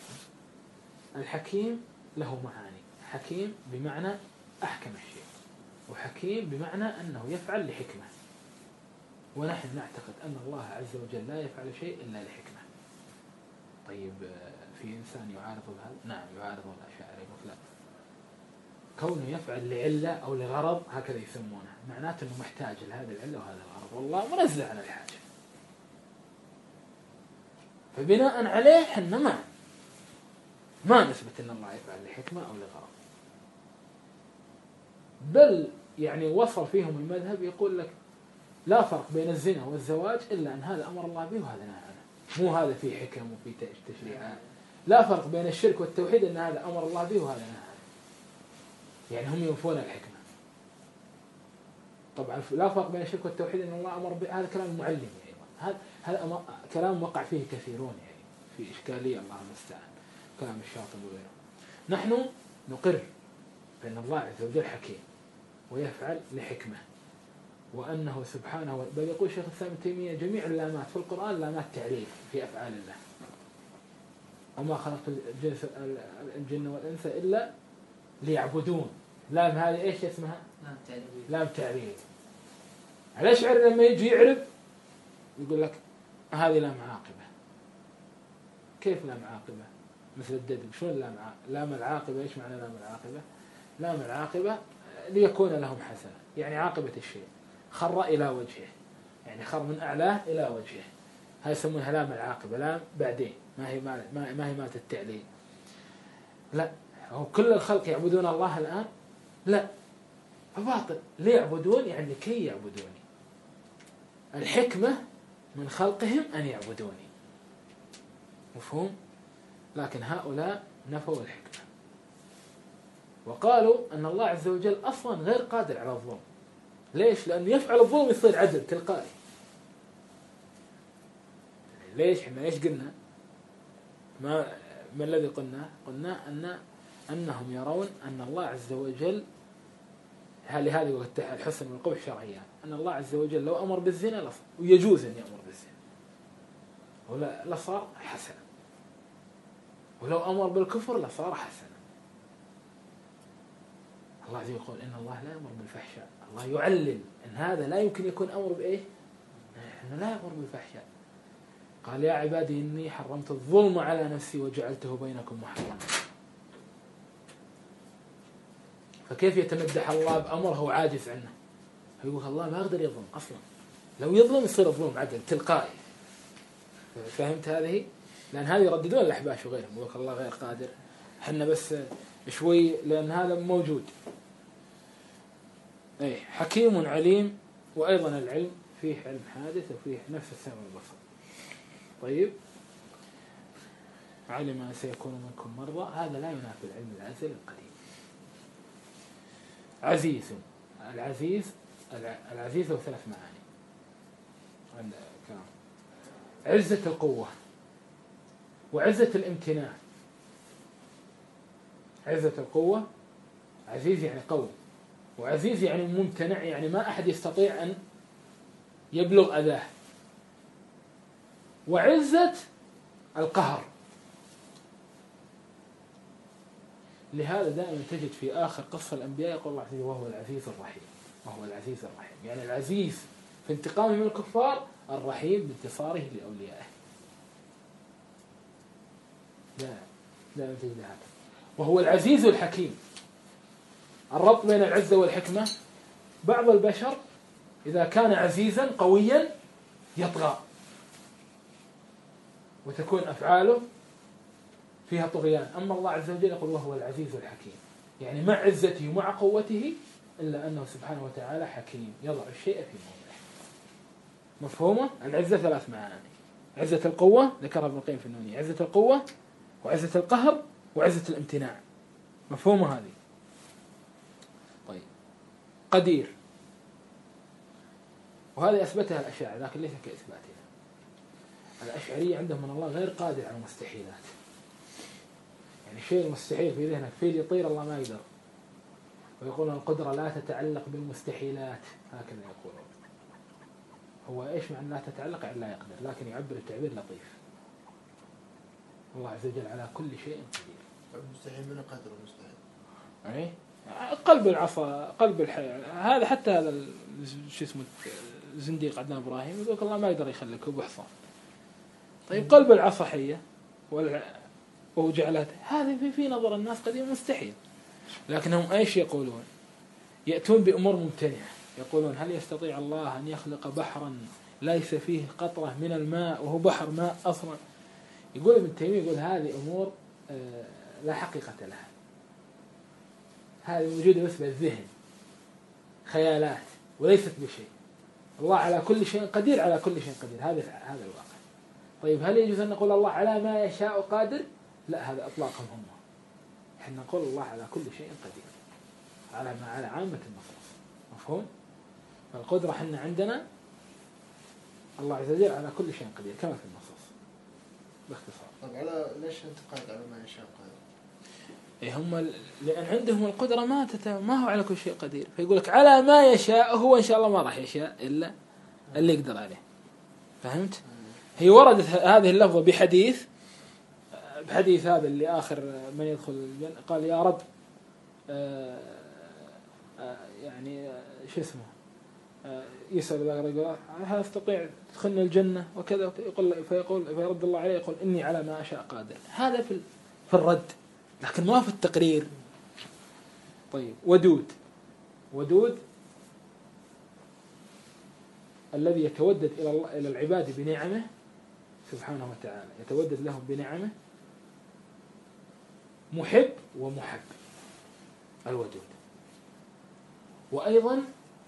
الحكيم له معاني. حكيم بمعنى أحكم الشيء، وحكيم بمعنى أنه يفعل لحكمة. ونحن نعتقد أن الله عز وجل لا يفعل شيء إلا لحكمة. طيب في إنسان يعارض بهذا؟ نعم يعارض الأشاعرة، يقول لا، كونه يفعل لعلة أو لغرض هكذا يسمونه معناته أنه محتاج لهذه العلة وهذا الغرض، والله منزه عن الحاجة. فبناء عليه حنا ما نثبت أن الله يفعل لحكمة أو لغرض، بل يعني وصل فيهم المذهب يقول لك لا فرق بين الزنا والزواج إلا أن هذا أمر الله به وهذا نهى عنه، مو هذا فيه حكم وفيه تشريعات. لا فرق بين الشرك والتوحيد أن هذا أمر الله به وهذا نهى عنه، يعني هم ينفون الحكمة. طبعا لا فرق بين الشرك والتوحيد أن الله أمر به، هذا كلام المعلم يعني. هذا كلام وقع فيه كثيرون يعني في إشكالية، الله المستعان، كلام الشاطبي وغيره. نحن نقر بأن الله عز وجل حكيم ويفعل لحكمة، وأنه سبحانه، بل يقول شيخ الإسلام ابن تيمية جميع اللامات في القرآن لامات تعليل في أفعال الله. وما خلقت الجن والإنس إلا ليعبدون. لام هذه إيش اسمها؟ لام تعليل. الأشعري لما يجي يعرب يقول لك هذه لام عاقبة. كيف لام عاقبة؟ مثل الددب. شلون لام العاقبة؟ إيش معنى لام العاقبة؟ لام العاقبة ليكون لهم حسنة، يعني عاقبة الشيء خر إلى وجهه، يعني خر من أعلاه إلى وجهه، هاي يسمونها لام العاقبة. لام بعدين، ما هي مالت التعليل. لا، هو كل الخلق يعبدون الله الآن؟ لا، فباطل. ليعبدون يعني كي يعبدوني. الحكمة من خلقهم أن يعبدوني، مفهوم؟ لكن هؤلاء نفوا الحكمة وقالوا أن الله عز وجل أصلا غير قادر على الظلم. ليش؟ لأنه يفعل الظلم يصير عدل تلقائي. ليش؟ احنا ايش قلنا؟ ما الذي قلنا أنهم يرون أن الله عز وجل، هذه الحسن والقبح شرعيا، أن الله عز وجل لو أمر بالزنا ويجوز أن يأمر بالزنا ولا لصار حسنا، ولو أمر بالكفر لصار حسنا. الله عز وجل يقول إن الله لا يأمر بالفحشاء. الله يعلل أن هذا لا يمكن يكون أمر بإيه؟ إنه لا يأمر بالفحشاء. قال يا عبادي إني حرمت الظلم على نفسي وجعلته بينكم محرما. فكيف يتمدح الله بأمر هو عاجز عنه؟ يقول الله ما يقدر يظلم أصلا، لو يظلم يصير الظلم عدل تلقائي. فهمت هذه؟ لأن هذه يرددون الأحباش وغيرهم، يقول الله غير قادر، حنا بس شوي لأن هذا موجود. أي حكيم عليم، وأيضا العلم فيه علم حادث وفيه نفس السمع والبصر. طيب، علم أن سيكون منكم مرضى، هذا لا ينافي العلم الأزلي القديم. عزيز. العزيز له ثلاث معاني عند كلام: عزة القوة، وعزة الامتناع. عزة القوة، عزيز يعني قوي، وعزيز يعني ممتنع، يعني ما أحد يستطيع أن يبلغ أذاه. وعزة القهر. لهذا دائما تجد في آخر قصة الأنبياء يقول الله عز وجل وهو العزيز الرحيم، وهو العزيز الرحيم، يعني العزيز في انتقامه من الكفار، الرحيم بانتصاره لأوليائه. دائما تجد هذا. وهو العزيز الحكيم. الربط بين العزة والحكمة: بعض البشر إذا كان عزيزا قويا يطغى وتكون أفعاله فيها طغيان. أما الله عز وجل يقول وهو العزيز الحكيم، يعني مع عزته ومع قوته إلا أنه سبحانه وتعالى حكيم يضع الشيء في موضعه. مفهومه؟ العزة ثلاث معاني: عزة القوة ذكرها ابن القيم في النونية، عزة القوة وعزة القهر وعزة الامتناع. مفهومه هذه؟ طيب، قدير، وهذه أثبتها الأشاعرة لكن ليس كإثباتنا. الأشعرية عندهم من الله غير قادر على المستحيلات، يعني شيء المستحيل في ذهنك، فيل يطير الله ما يقدر، ويقولون القدرة لا تتعلق بالمستحيلات، هكذا يقولون. هو إيش معنى لا تتعلق؟ يعني لا يقدر، لكن يعبر التعبير لطيف. الله عز وجل على كل شيء قدير. المستحيل من قدر المستحيل. أي قلب العصا، قلب الحياة، هذا حتى هذا شو اسمه الزنديق عدنان إبراهيم يقول الله ما يقدر يخليك بحصان. طيب قلب العصا حية وجعلت هذه في نظر الناس قديم مستحيل، لكنهم ايش يقولون؟ يأتون بأمور ممتنعة. يقولون هل يستطيع الله أن يخلق بحرا ليس فيه قطرة من الماء وهو بحر ماء أصلا؟ يقول ابن تيمية يقول هذه أمور لا حقيقة لها، هذه موجودة بس بالذهن، خيالات وليست بشيء. الله على كل شيء قدير، على كل شيء قدير، هذا الواقع. طيب هل يجوز أن نقول الله على ما يشاء قادر؟ لا، هذا أطلاقهم هم. احنا نقول الله على كل شيء قدير على عامة النصوص. مفهوم؟ فالقدرة احنا عندنا الله عز وجل على كل شيء قدير كما في النصوص باختصار. طب على ليش انتقاد على ما يشاء قادر؟ إيه هم لأن عندهم القدرة ما هو على كل شيء قدير، فيقول لك على ما يشاء، هو إن شاء الله ما راح يشاء إلا اللي يقدر عليه. فهمت؟ هي وردت هذه اللفظة بحديث بحديث هذا اللي آخر من يدخل الجنة قال يا رب يعني شو اسمه يسأل يقول هل أستطيع تدخلنا الجنة وكذا فيرد الله عليه يقول إني على ما أشاء قادر. هذا في الرد، لكن ما في التقرير. طيب ودود الذي يتودد إلى العباد بنعمه سبحانه وتعالى، يتودد لهم بنعمه، محب ومحب الودود. وأيضا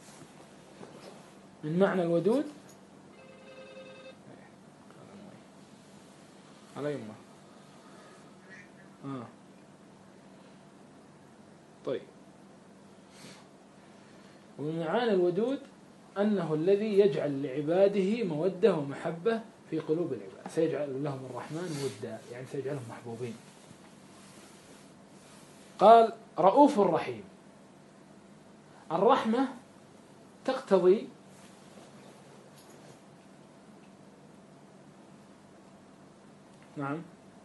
من معنى الودود على يمه طيب، ومن معاني الودود أنه الذي يجعل لعباده مودة ومحبة في قلوب العباد، سيجعل لهم الرحمن ودا، يعني سيجعلهم محبوبين. قال رؤوف رحيم. الرحمة تقتضي نعم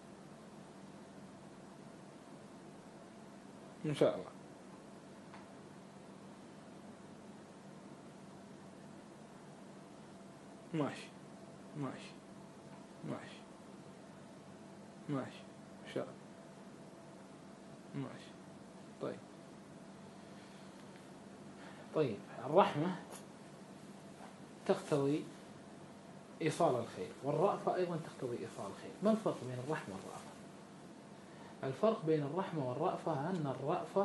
إن شاء الله ماشي إن شاء الله ماشي. طيب الرحمة تقتضي إيصال الخير، والرأفة أيضا تقتضي إيصال الخير. ما الفرق بين الرحمة والرأفة؟ الفرق بين الرحمة والرأفة أن الرأفة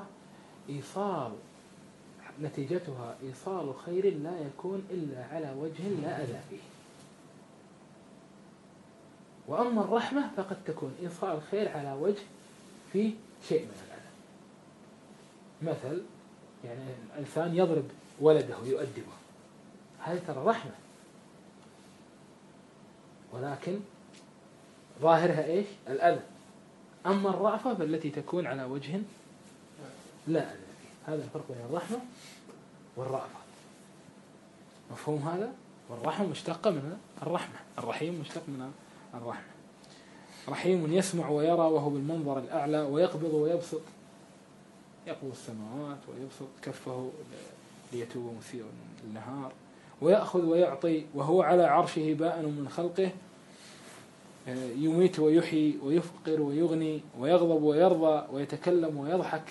نتيجتها إيصال خير لا يكون إلا على وجه لا أذى فيه، وأما الرحمة فقد تكون إيصال الخير على وجه فيه شيء من الأذى. مثل يعني الإنسان يضرب ولده ويؤدبه، هذه ترى رحمة، ولكن ظاهرها إيش؟ الأذى. أما الرأفة فالتي تكون على وجه لا أذى فيه. هذا الفرق بين الرحمة والرأفة. مفهوم هذا؟ والرحمة مشتقة من الرحمة، الرحيم مشتق من الرحمة. رحيم يسمع ويرى وهو بالمنظر الأعلى، ويقبض ويبسط، يقبض السماوات ويبسط كفه ليتوب مسيء النهار، ويأخذ ويعطي، وهو على عرشه بائن من خلقه، يميت ويحيي ويفقر ويغني، ويغضب ويرضى، ويتكلم ويضحك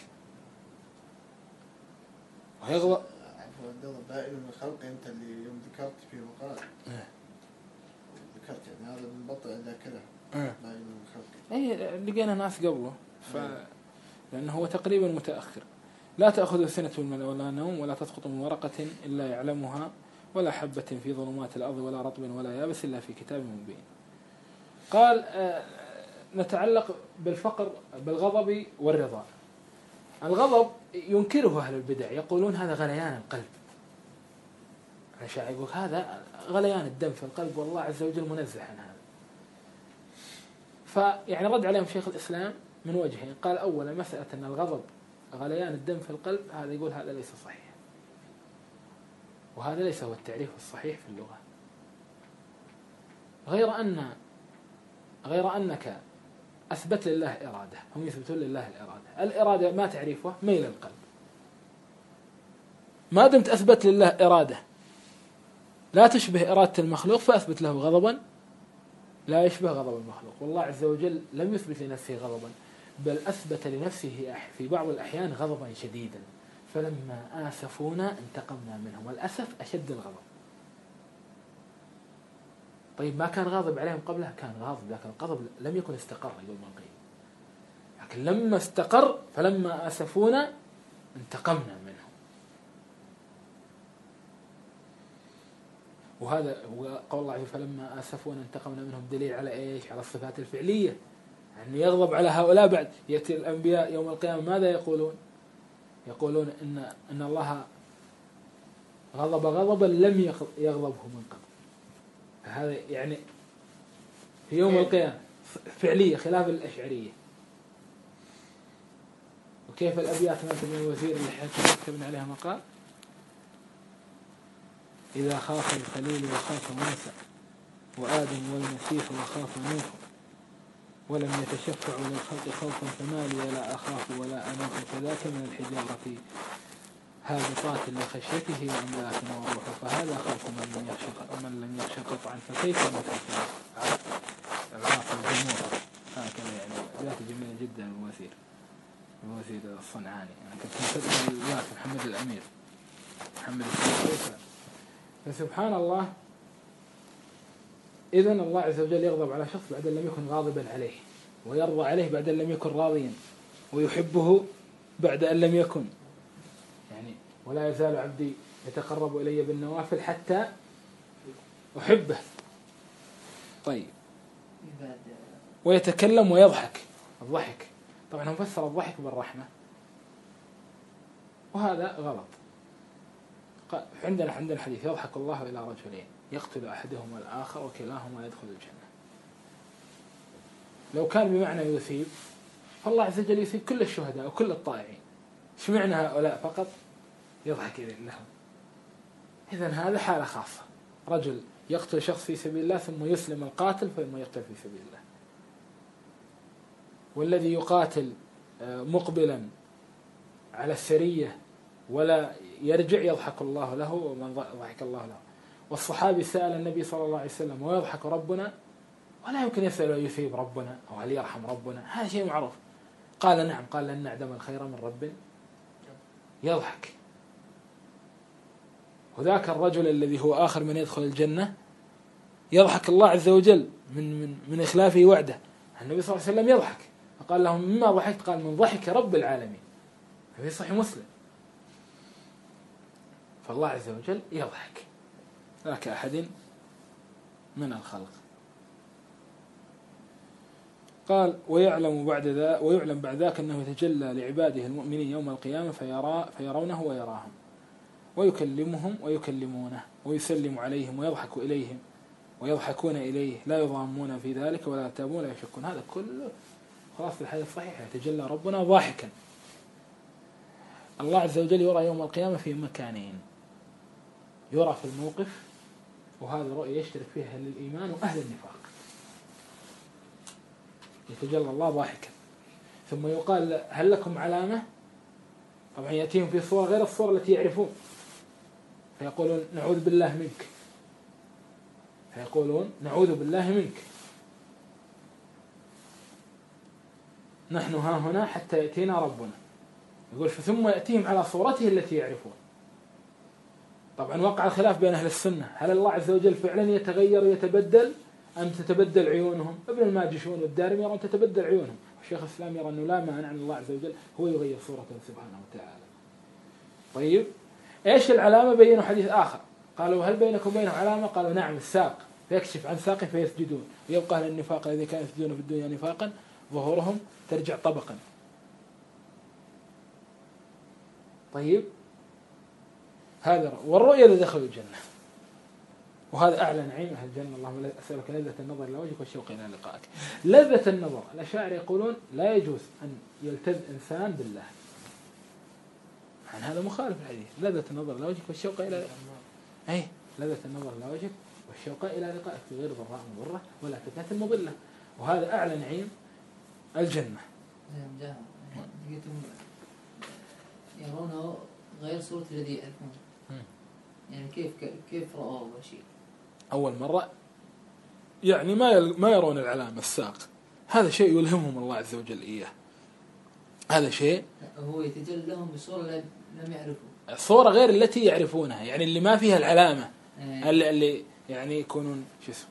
ويغضب. بائن من خلقه أنت اللي يوم ذكرت في مقال ذكرت يعني هذا من بطء ذاكرة بائن من خلقه. أي لقينا ناس قبله لأنه هو تقريبا متأخر. لا تأخذ سنة ولا نوم ولا تسقط من ورقة إلا يعلمها ولا حبة في ظلمات الأرض ولا رطب ولا يابس إلا في كتاب مبين. قال نتعلق بالغضب والرضا. الغضب ينكره أهل البدع، يقولون هذا غليان القلب. يقول هذا غليان الدم في القلب، والله عز وجل منزه عن هذا. فيعني رد عليهم شيخ الإسلام من وجهين. قال أولا مسألة أن الغضب غليان الدم في القلب، هذا يقول هذا ليس صحيح، وهذا ليس هو التعريف الصحيح في اللغة، غير أنك أثبت لله إرادة، هم يثبتون لله الإرادة ما تعريفه؟ ميل القلب. ما دمت أثبت لله إرادة لا تشبه إرادة المخلوق، فأثبت له غضبا لا يشبه غضب المخلوق. والله عز وجل لم يثبت لنفسه غضبا، بل أثبت لنفسه في بعض الأحيان غضبا شديدا، فلما آسفونا انتقمنا منهم. والأسف أشد الغضب. طيب ما كان غاضب عليهم قبله؟ كان غاضب، لكن الغضب لم يكن استقر يوم القيامة. لكن لما استقر فلما آسفونا انتقمنا منهم. وهذا هو قول الله عز وجل فلما آسفونا انتقمنا منهم، دليل على إيش؟ على الصفات الفعلية، يعني يغضب على هؤلاء. بعد يأتي الأنبياء يوم القيامة ماذا يقولون؟ يقولون إن الله غضب غضبا لم يغضبه من قبل. هذا يعني في يوم القيامة فعلية خلاف الأشعرية. وكيف الأبيات مثل من الوزير اللي كتبنا عليها مقال: إذا خاف الخليل وخاف موسى وآدم والمسيح وخاف نوح ولم يتشفعوا للخلق خوفا فما لي لا أخاف ولا أنوف كذاك من الحجارة هابطات لخشيته وأملاك وروح فهذا خوف من لم يخشى قطعا فكيف نفسه العاقل الجمهور هكذا يعني ذات جميلة جدا المواسير الصنعاني يعني كنت مفتح الوقت محمد الأمير محمد السلطة فسبحان الله. إذن الله عز وجل يغضب على شخص بعد أن لم يكن غاضبا عليه ويرضى عليه بعد أن لم يكن راضيا ويحبه بعد أن لم يكن يعني ولا يزال عبدي يتقرب إلي بالنوافل حتى أحبه. طيب ويتكلم ويضحك الضحك طبعا هم فسر الضحك بالرحمة وهذا غلط. عندنا حديث يضحك الله إلى رجلين يقتل أحدهما الآخر وكلاهما يدخل الجنة. لو كان بمعنى يثيب فالله عز وجل يثيب كل الشهداء وكل الطائعين شمعنا هؤلاء فقط يضحك لهم. إذن هذا حالة خاصة رجل يقتل شخص في سبيل الله ثم يسلم القاتل ثم يقتل في سبيل الله. والذي يقاتل مقبلا على السرية ولا يرجع يضحك الله له ومن ضحك الله له. والصحابي سأل النبي صلى الله عليه وسلم ويضحك ربنا ولا يمكن يسأل ويثيب ربنا أو هل يرحم ربنا هذا شيء معروف. قال نعم قال لن نعدم الخير من رب يضحك. وذاك الرجل الذي هو آخر من يدخل الجنة يضحك الله عز وجل من إخلافه وعده. النبي صلى الله عليه وسلم يضحك فقال لهم مما ضحكت قال من ضحك رب العالمين في صحيح مسلم. فالله عز وجل يضحك لا كأحد من الخلق. قال ويعلم بعد ذاك أنه يتجلى لعباده المؤمنين يوم القيامة فيرونه ويراهم ويكلمهم ويكلمونه ويسلم عليهم ويضحك إليهم ويضحكون إليه لا يضامون في ذلك ولا يرتابون ولا يشكون. هذا كله خلاص في الحديث الصحيح يتجلى ربنا ضاحكا. الله عز وجل يرى يوم القيامة في مكانين يرى في الموقف وهذا رؤية يشترك فيها أهل الإيمان وأهل النفاق. يتجلى الله ضاحكا ثم يقال هل لكم علامة طبعا يأتيهم في صورة غير الصورة التي يعرفون فيقولون نعوذ بالله منك نحن ها هنا حتى يأتينا ربنا. يقول ثم يأتيهم على صورته التي يعرفون. طبعا وقع الخلاف بين أهل السنة هل الله عز وجل فعلا يتغير ويتبدل أم تتبدل عيونهم. ابن الماجشون والدارمي يرون تتبدل عيونهم والشيخ الإسلام يرى أنه لا مانع أن الله عز وجل هو يغير صورته سبحانه وتعالى. طيب إيش العلامة؟ بينوا حديث آخر قالوا هل بينكم وبينه علامة قالوا نعم الساق فيكشف عن ساق فيسجدون ويبقى أهل النفاق الذي كانوا يسجدون في الدنيا نفاقا ظهورهم ترجع طبقا. طيب هذا والرؤيا لدخلوا الجنة وهذا أعلى نعيم أهل الجنة. اللهم أسألك لذة النظر إلى وجهك والشوق إلى لقائك. لذة النظر الأشاعر يقولون لا يجوز أن يلتذ إنسان بالله عن هذا مخالف الحديث. لذة النظر إلى وجهك والشوق إلى لذة النظر إلى وجهك والشوق إلى لقائك في غير ضراء مضرة ولا فتنة مضلة وهذا أعلى نعيم الجنة. يرونه غير صورة الذي يعرفون يعني كيف رأوا أول شيء أول مرة يعني ما يرون العلامة الساق. هذا شيء يلهمهم الله عز وجل إياه. هذا شيء هو يتجلى لهم بصورة لم يعرفوا الصورة غير التي يعرفونها يعني اللي ما فيها العلامة اللي يعني يكونون شو اسمه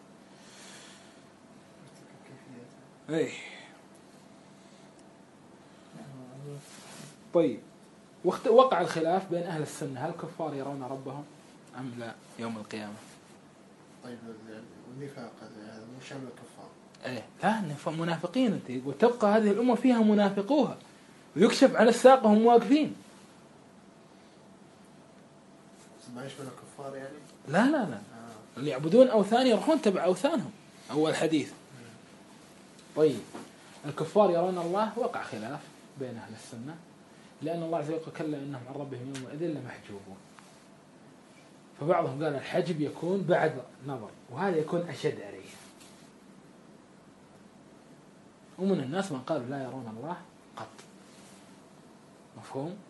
طيب وقع الخلاف بين أهل السنة هل الكفار يرون ربهم أم لا يوم القيامة. طيب والنفاق هذا مو شامل الكفار. لا منافقين وتبقى هذه الأمة فيها منافقوها ويكشف على الساق وهم واقفين. ما يشمل الكفار يعني. لا اللي يعبدون أوثان يروحون تبع أوثانهم أول حديث. طيب الكفار يرون الله وقع خلاف بين أهل السنة لأن الله عز وجل كلا إنهم عن ربهم يومئذ لمحجوبون. فبعضهم قال الحجب يكون بعد نظر وهذا يكون أشد عليه. ومن الناس من قالوا لا يرون الله قط. مفهوم؟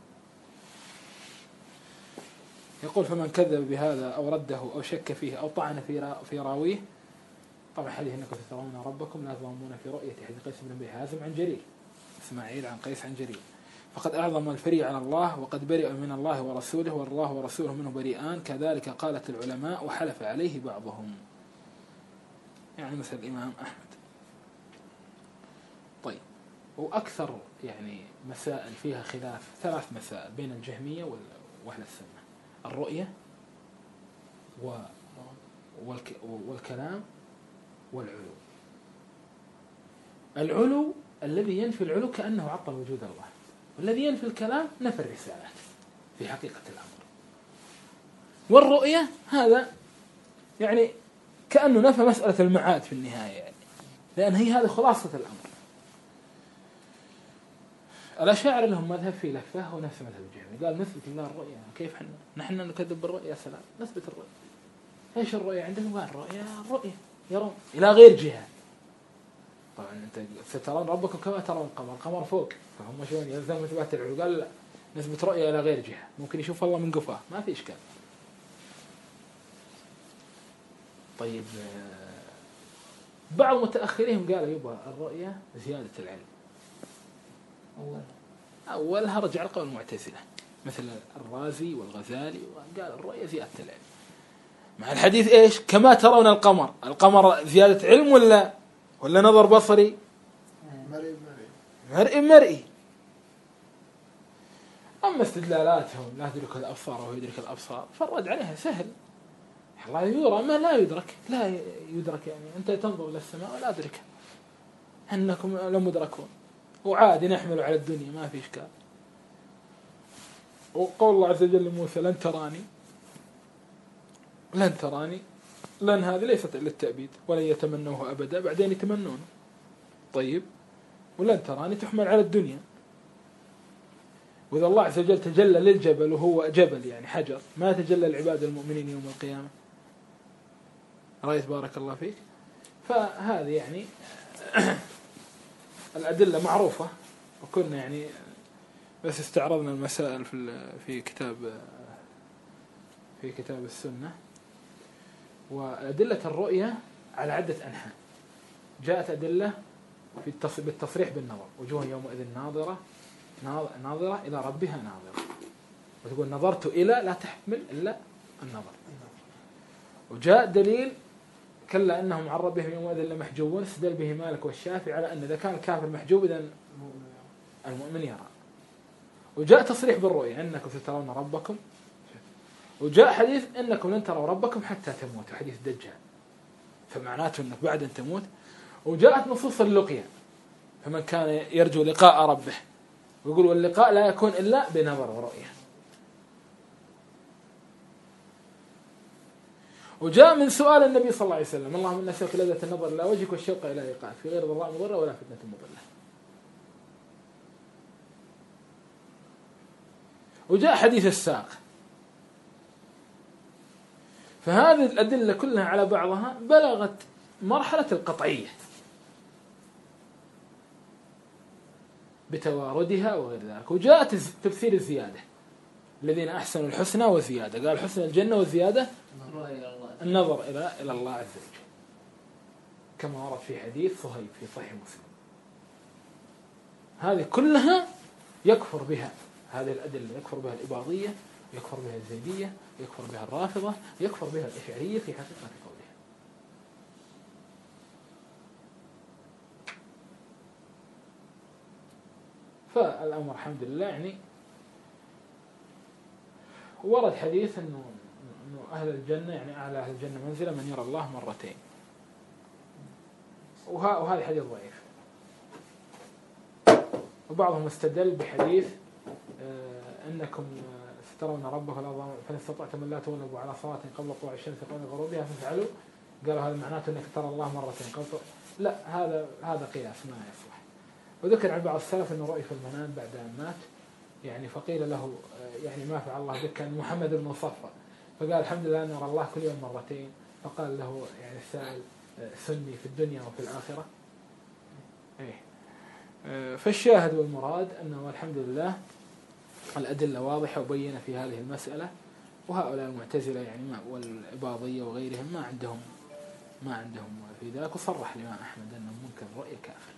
يقول فمن كذب بهذا أو رده أو شك فيه أو طعن في راويه. طبعا حديث إنكم سترون ربكم لا تضامون في رؤيته، حديث قيس بن أبي حازم عن جرير، إسماعيل عن قيس عن جرير، فقد أعظم الفري على الله وقد برئ من الله ورسوله والله ورسوله منه بريئان، كذلك قالت العلماء وحلف عليه بعضهم، يعني مثل الإمام أحمد. طيب، وأكثر يعني مسائل فيها خلاف 3 مسائل بين الجهمية وأهل السنة: الرؤية والكلام والعلو. العلو الذي ينفي العلو كأنه عطل وجود الله، والذي ينفي الكلام نفى الرسالات في حقيقة الأمر. والرؤية هذا يعني كأنه نفى مسألة المعاد في النهاية، يعني لأن هي هذه خلاصة الأمر. الأشاعرة لهم مذهب في لفة ونفس مذهب الجهمية، قال نثبت الله الرؤية. كيف نحن نكذب بالرؤية؟ يا سلام، نثبت الرؤية. ايش الرؤية عندهم؟ قال الرؤية يرون إلى غير جهة. طبعا انت سترون ربكم كما ترون القمر فوق، فهم شلون يلزم اثبات العلو؟ قال لا، نثبت رؤية إلى غير جهة، ممكن يشوف الله من قفاه، ما في إشكال. طيب، بعض متأخرين قالوا يبغى الرؤية زيادة العلم. أولها رجع القول المعتزلة مثل الرازي والغزالي، وقال الرؤية زيادة العلم، مع الحديث إيش؟ كما ترون القمر زيادة علم ولا نظر بصري؟ مرئي. أما استدلالاتهم لا تدرك الأبصار وهو يدرك الأبصار، فالرد عليها سهل. الله يرى ما لا يدرك، يعني أنت تنظر إلى السماء ولا أدرك أنكم لمدركون، وعادي نحمل على الدنيا، ما في إشكال. وقول الله عز وجل لموسى لن تراني، لن هذه ليست إلا التأبيد، ولن يتمنوه أبدا، بعدين يتمنونه. طيب، ولن تراني تحمل على الدنيا. وإذا الله عز وجل تجلى للجبل وهو جبل يعني حجر، ما تجلى العباد المؤمنين يوم القيامة. رأيت بارك الله فيك. فهذه يعني الأدلة معروفة، وكنا يعني بس استعرضنا المسائل في كتاب السنة. وأدلة الرؤية على عدة أنحاء. جاءت أدلة بالتصريح بالنظر: وجوه يومئذ ناظرة إلى ربها ناظرة، وتقول نظرت إلى لا تحمل إلا النظر. وجاء دليل كلا أنهم عن ربهم يومئذ لمحجوبون، استدل به مالك والشافعي على أن إذا كان الكافر محجوب إذن المؤمن يرى. وجاء تصريح بالرؤية: إنكم سترون ربكم. وجاء حديث إنكم لن تروا ربكم حتى تموتوا، حديث الدجال، فمعناته أنك بعد أن تموت. وجاءت نصوص اللقيا: فمن كان يرجو لقاء ربه، ويقول واللقاء لا يكون إلا بنظر ورؤية. وجاء من سؤال النبي صلى الله عليه وسلم: اللهم إنا نسألك لذة النظر إلى وجهك والشوق إلى لقائك في غير ضراء مضرة ولا فتنة مضلة. وجاء حديث الساق. فهذه الأدلة كلها على بعضها بلغت مرحلة القطعية بتواردها وغير ذلك. وجاءت تفسير الزيادة: الذين أحسنوا الحسنى وزيادة، قال حسن الجنة وزيادة النظر إلى الله عز وجل، كما ورد في حديث صهيب في صحيح مسلم. هذه كلها يكفر بها هذه الأدلة، يكفر بها الإباضية، يكفر بها الزيدية، يكفر بها الرافضة، يكفر بها الإشعرية في حقيقة قولها. فالأمر الحمد لله يعني ورد حديث أنه أهل الجنة يعني أعلى أهل الجنة منزلة من يرى الله مرتين، وهذا حديث ضعيف. وبعضهم استدل بحديث أنكم سترون ربكم فإن استطعتم لا تغلبوا على صلاة قبل طلوع الشمس قبل غروبها فافعلوا، قالوا هذا معناته أنك ترى الله مرتين. لا، هذا قياس ما يصلح. وذكر عن بعض السلف أنه رؤي في المنام بعد أن مات، يعني فقيل له يعني ما فعل الله بك، كان محمد بن مصفى، فقال الحمد لله نرى الله كل يوم مرتين. فقال له يعني السائل: سني في الدنيا وفي الآخرة؟ إيه، فالشاهد والمراد أنه الحمد لله الأدلة واضحة وبينة في هذه المسألة، وهؤلاء المعتزلة يعني والإباضية وغيرهم ما عندهم في ذلك. وصرح الإمام أحمد أن منكر الرؤية كافر،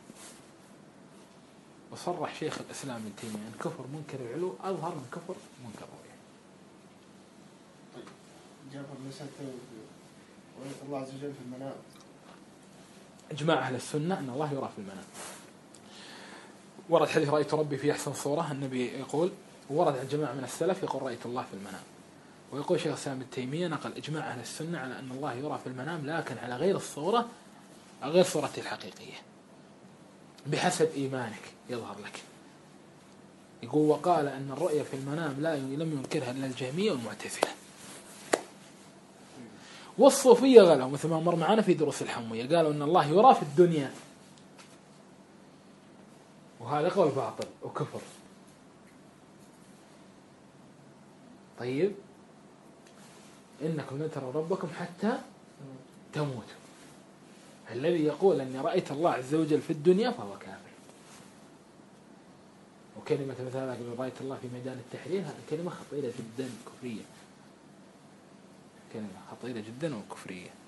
وصرح شيخ الإسلام ابن تيمية أن كفر منكر العلو أظهر من كفر منكر الرؤية. طيب جابر مسألة رؤية الله عز وجل في المنام. إجماع أهل السنة أن الله يرى في المنام. ورد حديث رأيت ربي في أحسن صورة، النبي يقول، ورد عن جماعة من السلف يقول رأيت الله في المنام. ويقول شيخ الإسلام ابن تيمية نقل إجماع أهل السنة على أن الله يرى في المنام، لكن على غير الصورة، غير صورته الحقيقية، بحسب إيمانك يظهر لك. يقول وقال أن الرؤية في المنام لم ينكرها إلا الجهمية والمعتزلة. والصوفية غلوا مثل ما مر معنا في دروس الحموية، قالوا أن الله يرى في الدنيا، وهذا قول باطل وكفر. طيب إنكم لن تروا ربكم حتى تموتوا. الذي يقول أني رأيت الله عز وجل في الدنيا فهو كافر. وكلمة مثل هذا رأيت الله في ميدان التحرير، هذه كلمة خطيرة جدا كفرية، كلمة خطيرة جدا وكفرية.